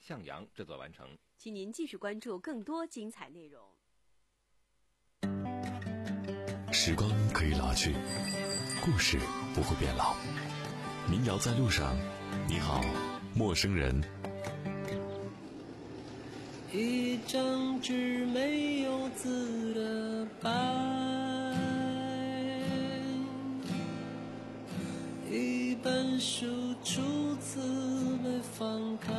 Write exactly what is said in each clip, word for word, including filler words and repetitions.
向阳制作完成。 请您继续关注更多精彩内容。 时光可以老去，故事不会变老。民谣在路上，你好，陌生人。 一张纸没有字的白，一本书初次被翻开，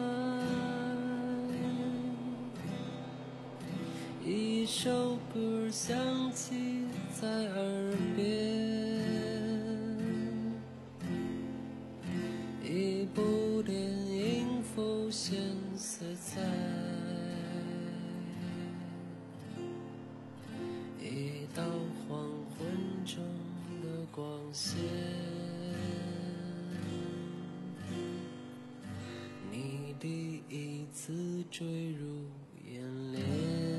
一首歌响起在耳边，一部电影浮现色彩，一道黄昏中的光线，你第一次坠入眼帘，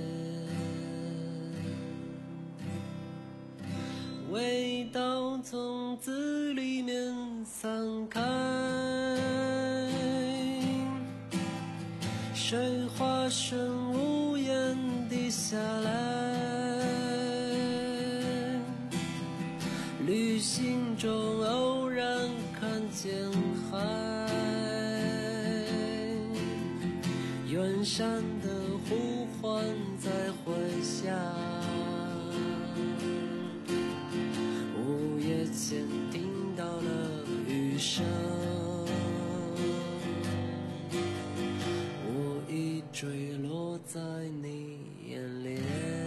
味道从字里面散开，水花声无言地下来，旅行中偶然看见海，远山的呼唤在回响，午夜前听到了雨声，我已坠落在你眼帘。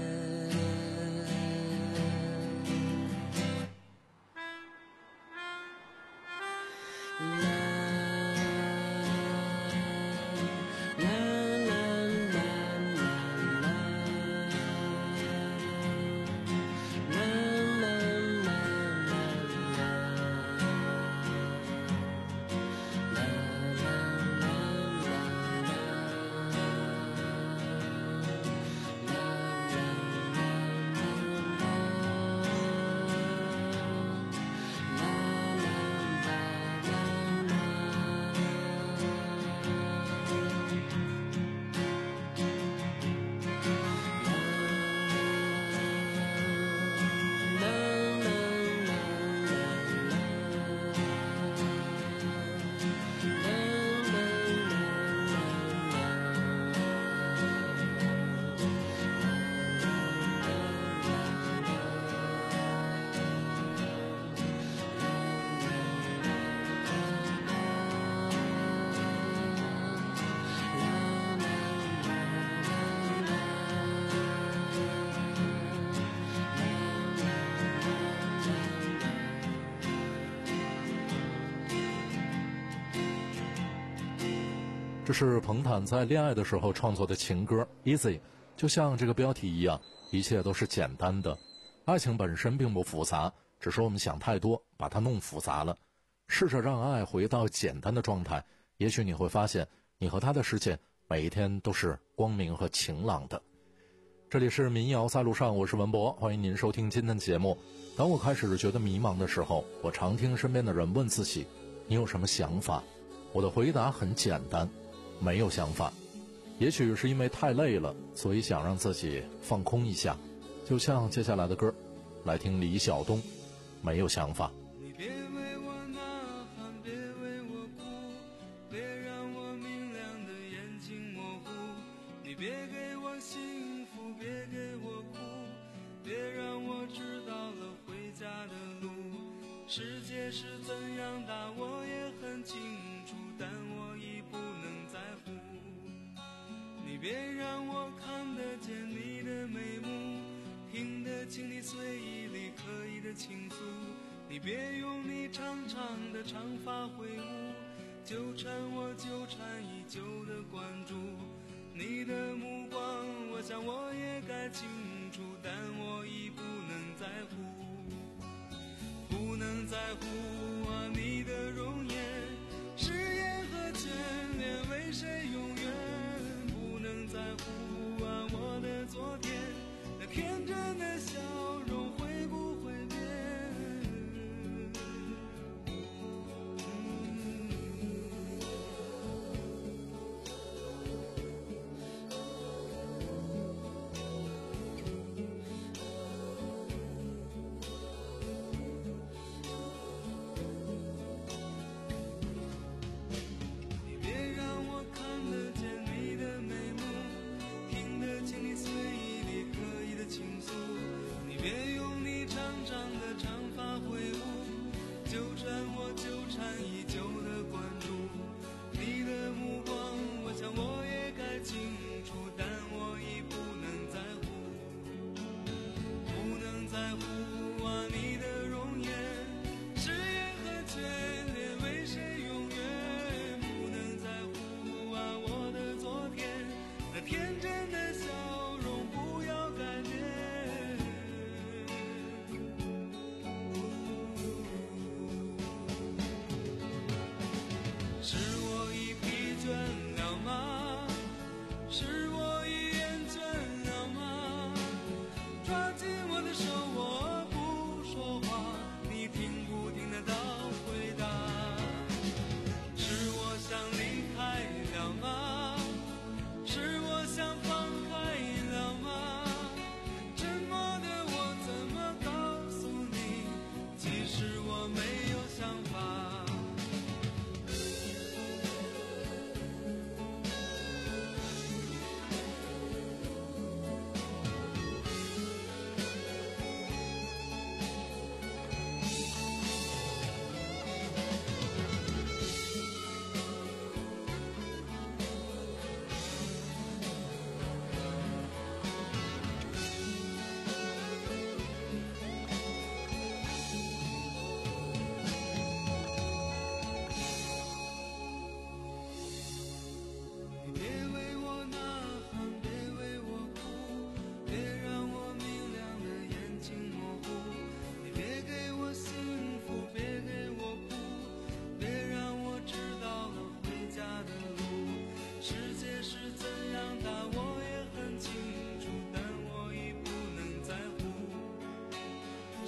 这是彭坦在恋爱的时候创作的情歌 Easy， 就像这个标题一样，一切都是简单的。爱情本身并不复杂，只是我们想太多，把它弄复杂了。试着让爱回到简单的状态，也许你会发现你和他的世界每一天都是光明和晴朗的。这里是民谣在路上，我是文博，欢迎您收听今天的节目。当我开始觉得迷茫的时候，我常听身边的人问自己，你有什么想法？我的回答很简单，没有想法。也许是因为太累了，所以想让自己放空一下，就像接下来的歌，来听李晓东，没有想法。 你别为我呐喊，别为我哭，别让我明亮的眼睛模糊，你别给我幸福，别给我苦，别让我知道了回家的路。世界是怎样大我也很清楚，但我已不能在乎。你别让我看得见你的眉目，听得清你随意里刻意的倾诉。你别用你长长的长发挥舞，纠缠我纠缠已久的关注。你的目光我想我也该清楚，但我已不能在乎，不能在乎啊你的容颜，誓言和眷恋为谁永远，不能在乎啊我的昨天，那天真的笑容会不会变。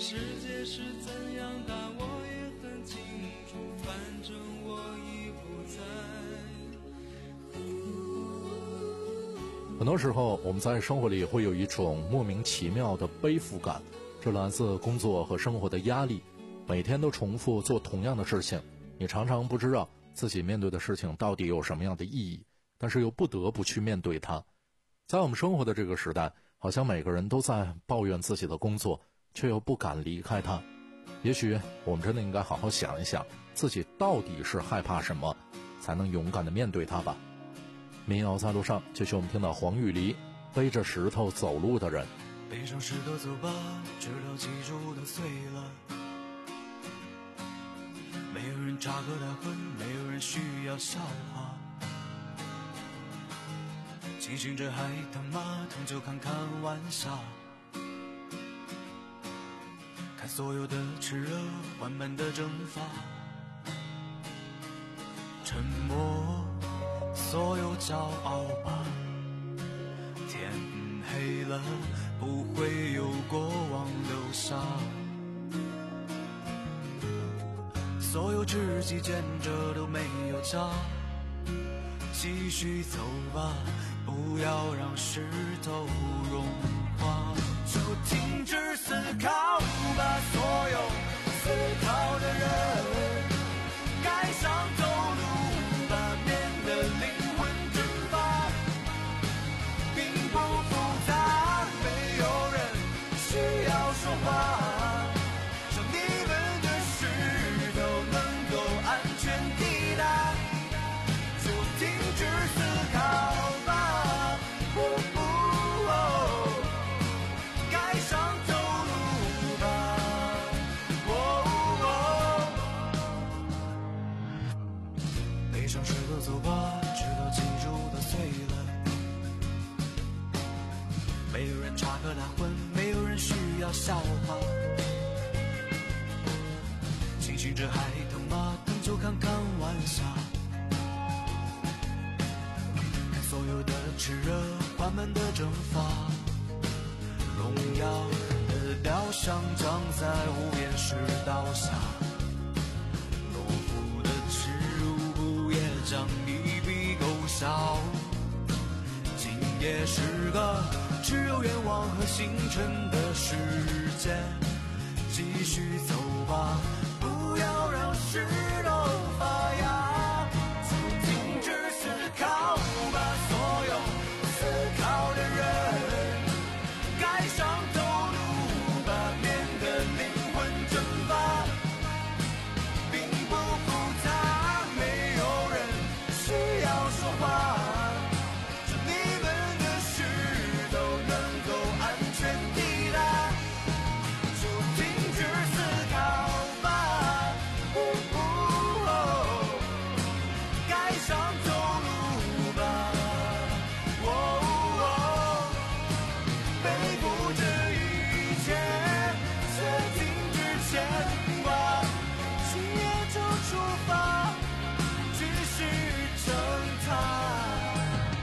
世界是怎样大我也很清楚，反正我已不在。 很多时候我们在生活里会有一种莫名其妙的背负感，这来自工作和生活的压力，每天都重复做同样的事情，你常常不知道自己面对的事情到底有什么样的意义，但是又不得不去面对它。在我们生活的这个时代，好像每个人都在抱怨自己的工作，却又不敢离开它。也许我们真的应该好好想一想，自己到底是害怕什么，才能勇敢地面对它吧。民谣在路上，继续我们听到黄玉梨，背着石头走路的人。 背上石头走吧，直到脊柱都碎了。没有人插科打诨，没有人需要笑话。清醒着还他妈疼就看看玩笑，看所有的炽热缓慢的蒸发，沉默所有骄傲吧。天黑了，不会有过往留下，所有知己见着都没有家。继续走吧，不要让石头融化，就停止思考吧。所有思考的人该上走路吧，免得灵魂蒸发，并不复杂，没有人需要说话，让你们的石头能够安全抵达，就停止思考吧，哦哦哦，该上走路吧，哦哦，背上石头走吧，直到脊柱都碎了。没有人插科打诨，没有人需要笑话。清醒着还疼吗？疼就看看玩笑。所有的炽热缓慢的蒸发，荣耀的雕像长在无边石道下，懦夫的耻辱不也将一笔勾销。今夜是个只有愿望和星辰的世界，继续走吧，不要让石头发芽，就停止思考吧。所有思考的人该上走路吧，免得灵魂蒸发，并不复杂，没有人需要说话，让你们的石头能够安全抵达，就停止思考吧，哦哦，该上走路吧，哦哦，背负着一切，却停止牵挂，今夜就出发，继续挣扎。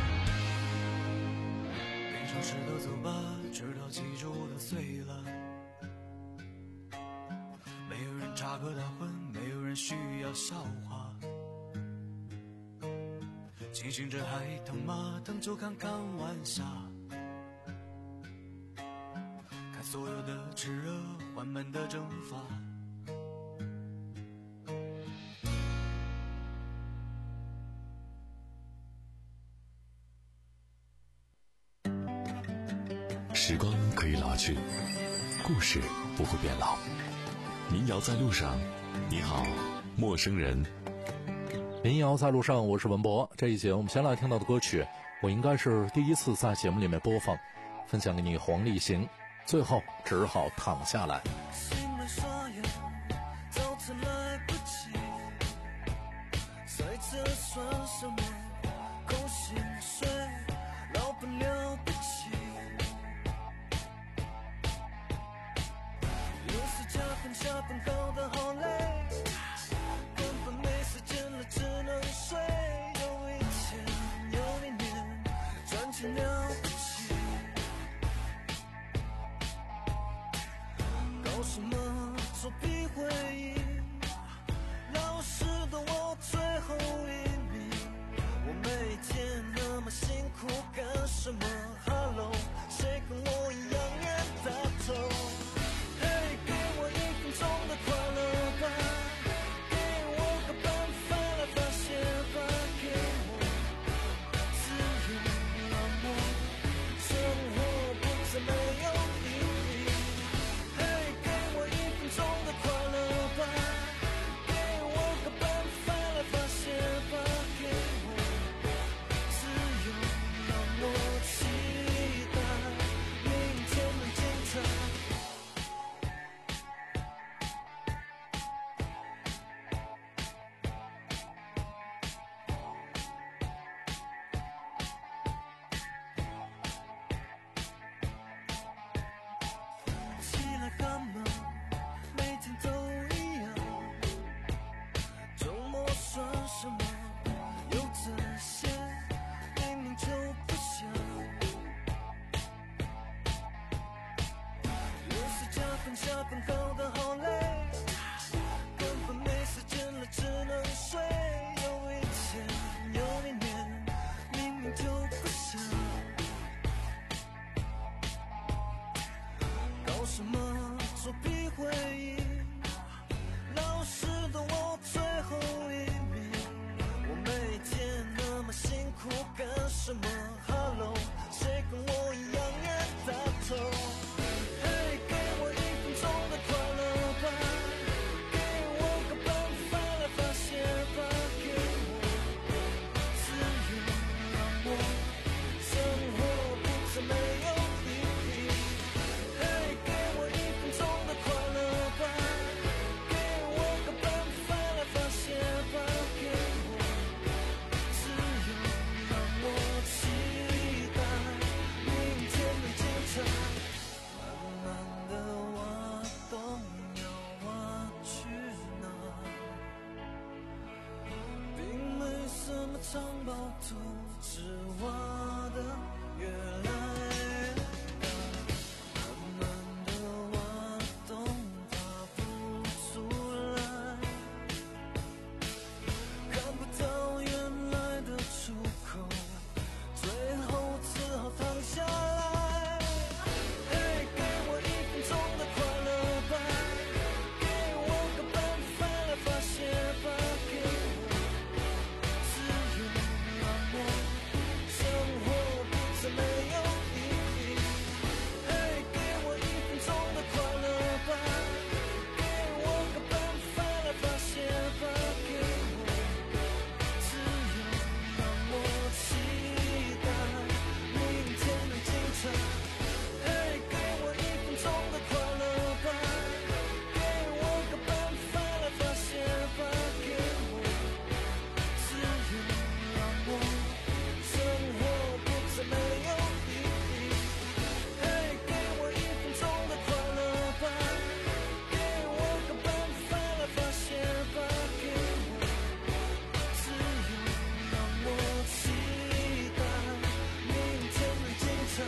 背上石头走吧，直到脊柱都碎了。没有人插科打诨，没有人需要笑话。清醒着还疼吗？疼就看看玩笑。看所有的炽热缓慢的蒸发。 时光可以老去，故事不会变老。民谣在路上，你好，陌生人。 民谣在路上，我是文博。这一节我们先来听到的歌曲，我应该是第一次在节目里面播放，分享给你黄立行。最后只好躺下来。 醒了刷牙，早餐来不及，塞车算什么？扣薪水，老板了不起。有时加班加班搞得好累，根本没时间了，只能睡。有一天，有一年，赚钱了不起。搞什么下班后的好累，根本没时间了，只能睡。有以前，有明年，明明就不想。搞什么作弊回忆？老师的我最后一名。我每天那么辛苦干什么 ？Hello， 谁跟我一样也大头？嘿，给我一分钟的快乐吧，给我个办法来发泄吧，给我自由，让我生活不再没有意义。嘿，给我一分钟的快乐吧，给我个办法来发泄吧，给我自由，让我期待明天的精彩。慢慢的挖洞要挖去哪，并没什么藏宝图，只挖的越来越大。慢慢的挖洞爬不出来，看不到原来的出口，最后只好躺下来。嘿，给我一分钟的快乐吧，给我个办法来发泄吧，给我自由，让我生活不再没有意义。嘿，给我一分钟的快乐吧，给我个办法来发泄吧，给我自由，让我期待明天的精彩。嘿，给我一分钟的快乐吧，给我个办法来发泄吧，给我自由，让我生活不再没有意义。嘿，给我一分钟的快乐吧，给我个办法来发泄吧，给我自由，让我期待明天的精彩。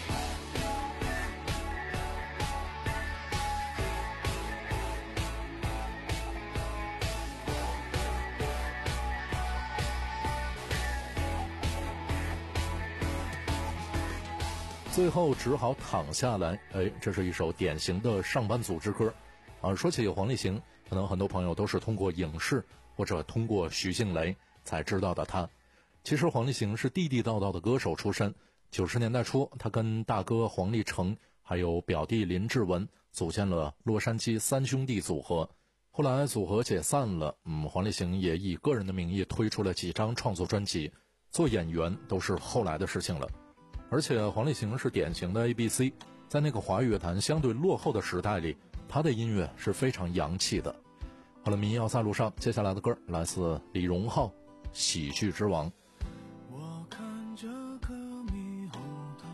最后只好躺下来。哎，这是一首典型的上班族之歌啊。说起黄立行，可能很多朋友都是通过影视或者通过徐静蕾才知道的他。其实黄立行是地地道道的歌手出身。九十年代初，他跟大哥黄立成还有表弟林志文组建了洛杉矶三兄弟组合。后来组合解散了，嗯，黄立行也以个人的名义推出了几张创作专辑，做演员都是后来的事情了。而且黄立行是典型的 A B C， 在那个华语乐坛相对落后的时代里，他的音乐是非常洋气的。好了，民谣在路上，接下来的歌来自李荣浩《喜剧之王》。 我看着颗猕猴桃，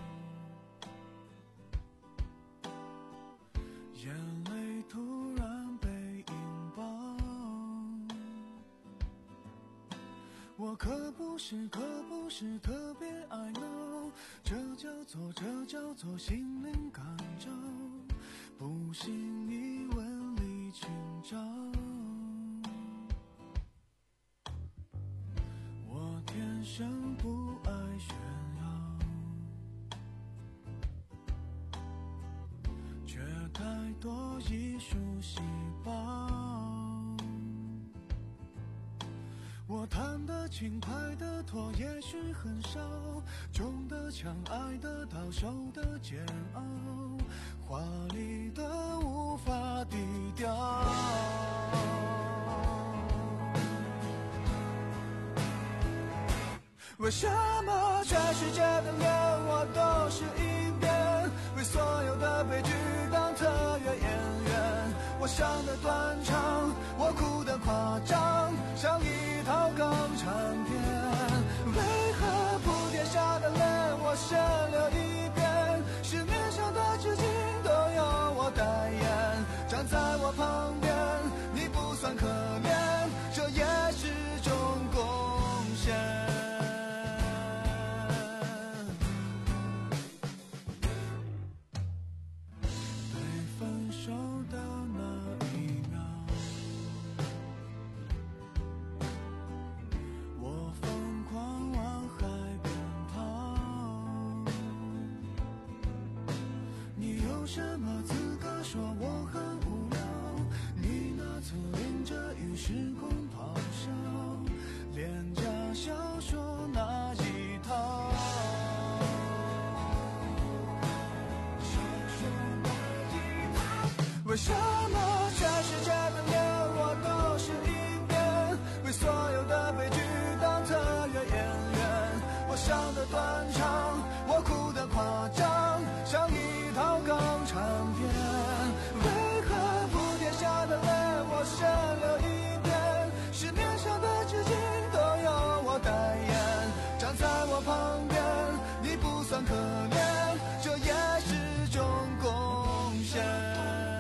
眼泪突然被引爆。我可不是可不是特别爱闹，这叫做这叫做心灵感召，不信你问李清照。我天生不爱炫耀，却太多艺术细胞。我弹得轻，拍得拖，也许很少，中的强，爱得到，受的煎熬，华丽的无法低调。为什么全世界的脸我都是一遍，为所有的悲剧当特约演员。我伤得断肠，我哭得夸张，像一套港产片。为何铺天下的泪我先流一遍，市面上的纸巾都由我代言。站在我旁边，你不算可怜，这也是种贡献。对分手什么资格说我很无聊？你那侧淋着雨时空咆哮，廉价小说那一套。为什么全世界的脸我都是一遍？为所有的悲剧当特约演员，我笑得断肠，我哭得夸张，像一套港产片。为何铺天下的泪我先流一遍？市面上的纸巾都由我代言，站在我旁边，你不算可怜，这也是种贡献。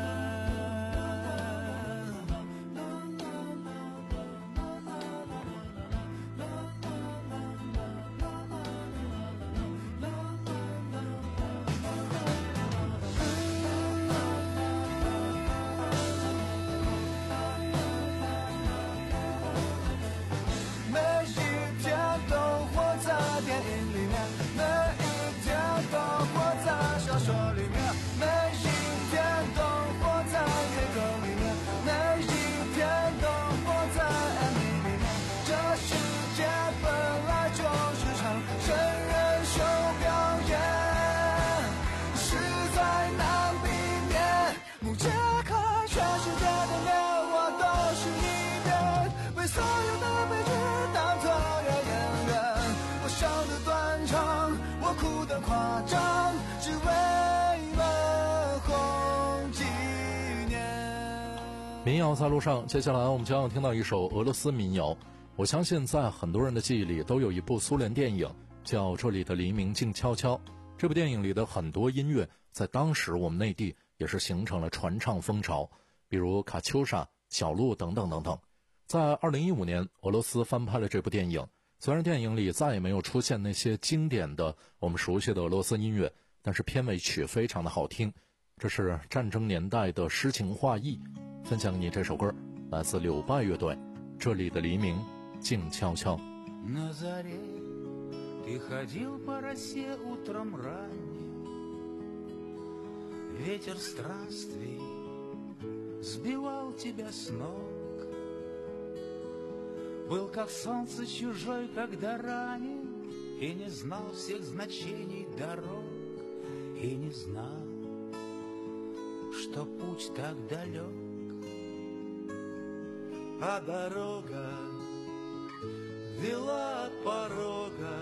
夸张，只为了红几年。 民谣在路上，接下来我们将要听到一首俄罗斯民谣。我相信在很多人的记忆里都有一部苏联电影叫《这里的黎明静悄悄》。这部电影里的很多音乐在当时我们内地也是形成了传唱风潮，比如卡秋莎、小鹿等等等等。在二零一五年，俄罗斯翻拍了这部电影。虽然电影里再也没有出现那些经典的我们熟悉的俄罗斯音乐，但是片尾曲非常的好听。这是战争年代的诗情画意，分享给你这首歌，来自柳拜乐队，这里的黎明静悄悄。 На заре ты ходил по росе утром ранним, ветер странствий сбивал тебя с ног, был как солнце чужой, когда ранен, и не знал всех значений дорог, и не знал, что путь так далек. А дорога вела от порога,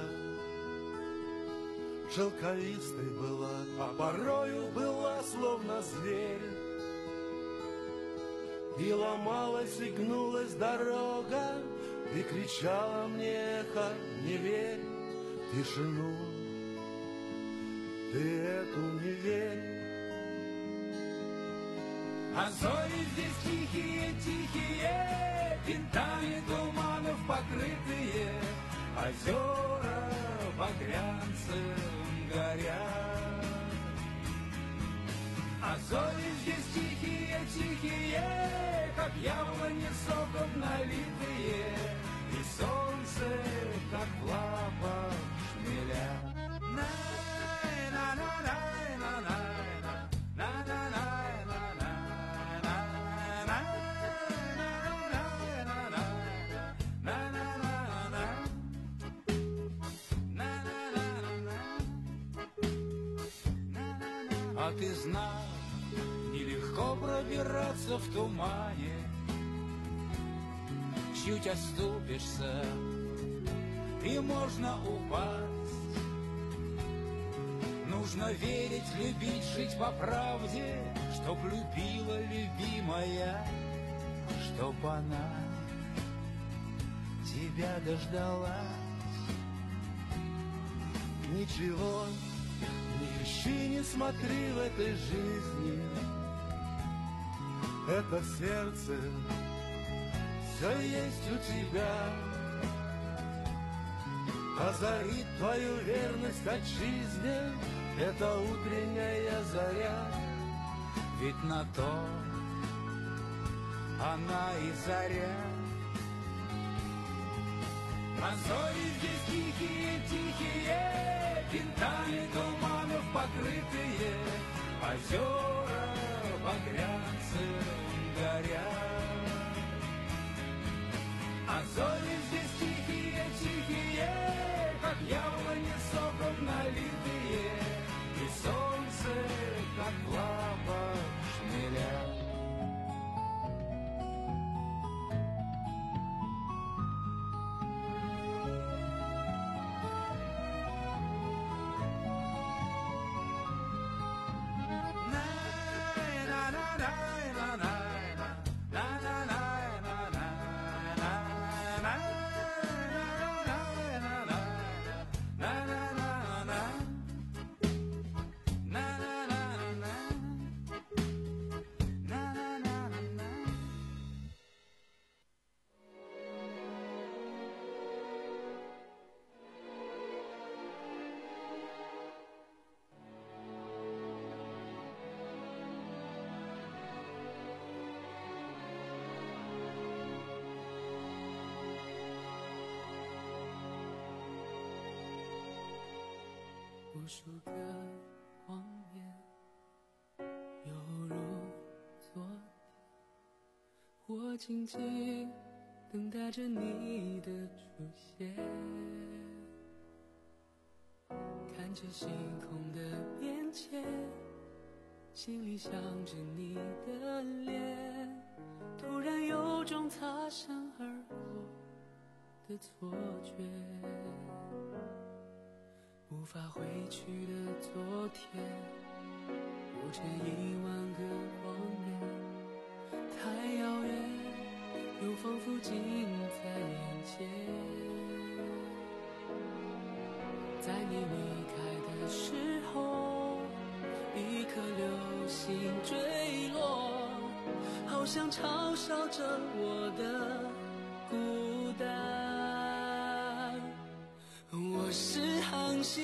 шелковистой была, а порою была словно зверь. И ломалась и гнулась дорога, и кричала мне эхо: не верь в тишину, ты эту не верь. А зори здесь тихие, тихие, винтами туманов покрытые, озера багрянцем горят. А зори здесь тихие, тихие, как яблони соком налитые, и солнце, как в лапах шмеля. А ты знал, нелегко пробираться в тумане, чуть оступишься, и можно упасть. Нужно верить, любить, жить по правде, чтоб любила любимая, чтоб она тебя дождалась. Ничего не ищи, не смотри в этой жизни, это сердце все есть у тебя. Озарит твою верность отчизне эта утренняя заря, ведь на то она и заря. А зори здесь тихие, тихие, винтами туманов покрытые, озера багрянцы горят. А зори здесь тихие, тихие, как яблони соком налитые, и солнце, как лава шмеля. 无数个谎言，犹如昨天，我静静等待着你的出现，看着星空的变迁，心里想着你的脸，突然有种擦身而过的错觉，无法回去的昨天，有着一万个谎言，太遥远，又仿佛近在眼前。在你离开的时候，一颗流星坠落，好像嘲笑着我的孤单。我是恒星，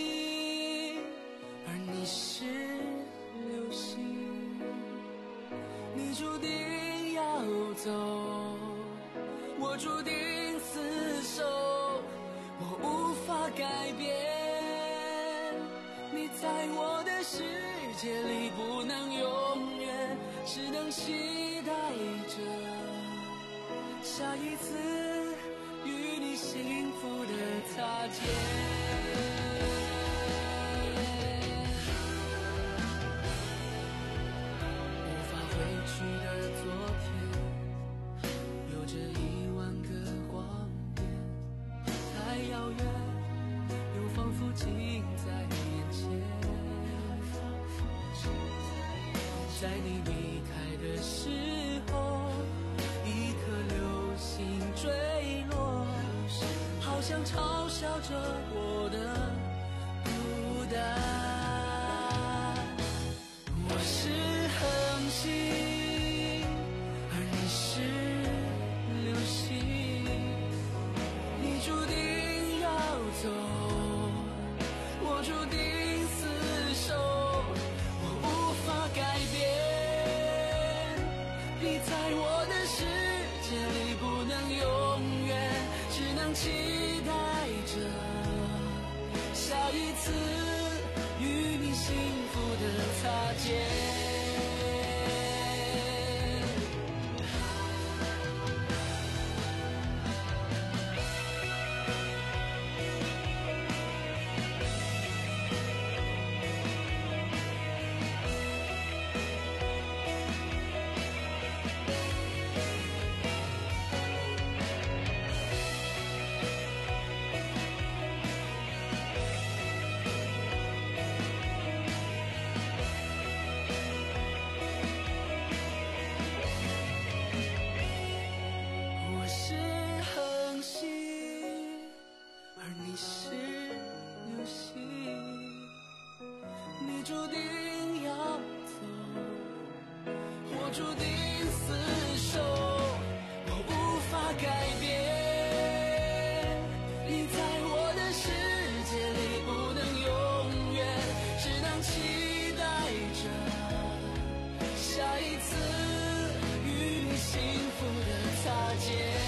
而你是流星，你注定要走，我注定厮守，我无法改变，你在我的世界里不能永远，只能期待着下一次与你幸福的擦肩。无法回去的昨天，有着一万个谎言，太遥远，又仿佛近在眼前。在你离开的时候，一颗流星坠落，好像嘲笑着我的孤单。我是恒星，而你是流星，你注定要走，我注定厮守，我无法改变，你在我的世界里不能永远，只能期待着下一次与你幸福的擦肩。我是恒星，而你是流星，你注定要走，我注定厮守，我无法改变，你在我的世界里不能永远，只能期待着下一次与你幸福的擦肩。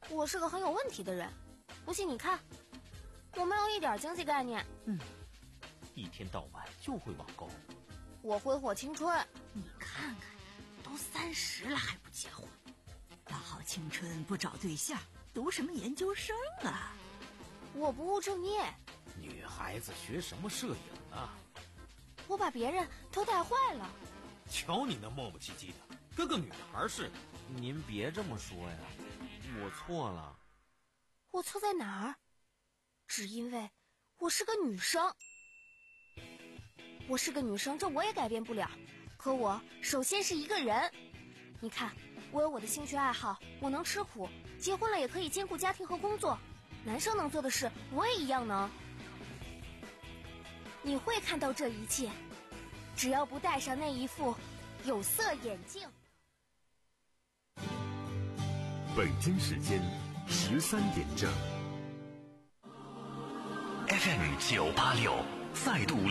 我是个很有问题的人，不信你看，我没有一点经济概念。 嗯，一天到晚就会网购。 我挥霍青春。 你看看，都三十了还不结婚，大好青春不找对象，读什么研究生啊？ 我不务正业。 女孩子学什么摄影啊？ 我把别人都带坏了。 瞧你那磨磨唧唧的，跟个女孩似的。您别这么说呀，我错了。 我错在哪儿？只因为我是个女生。我是个女生，这我也改变不了。可我首先是一个人。你看，我有我的兴趣爱好，我能吃苦，结婚了也可以兼顾家庭和工作。男生能做的事，我也一样能。你会看到这一切，只要不戴上那一副有色眼镜。 北京时间十三点整。 F M 九八六再度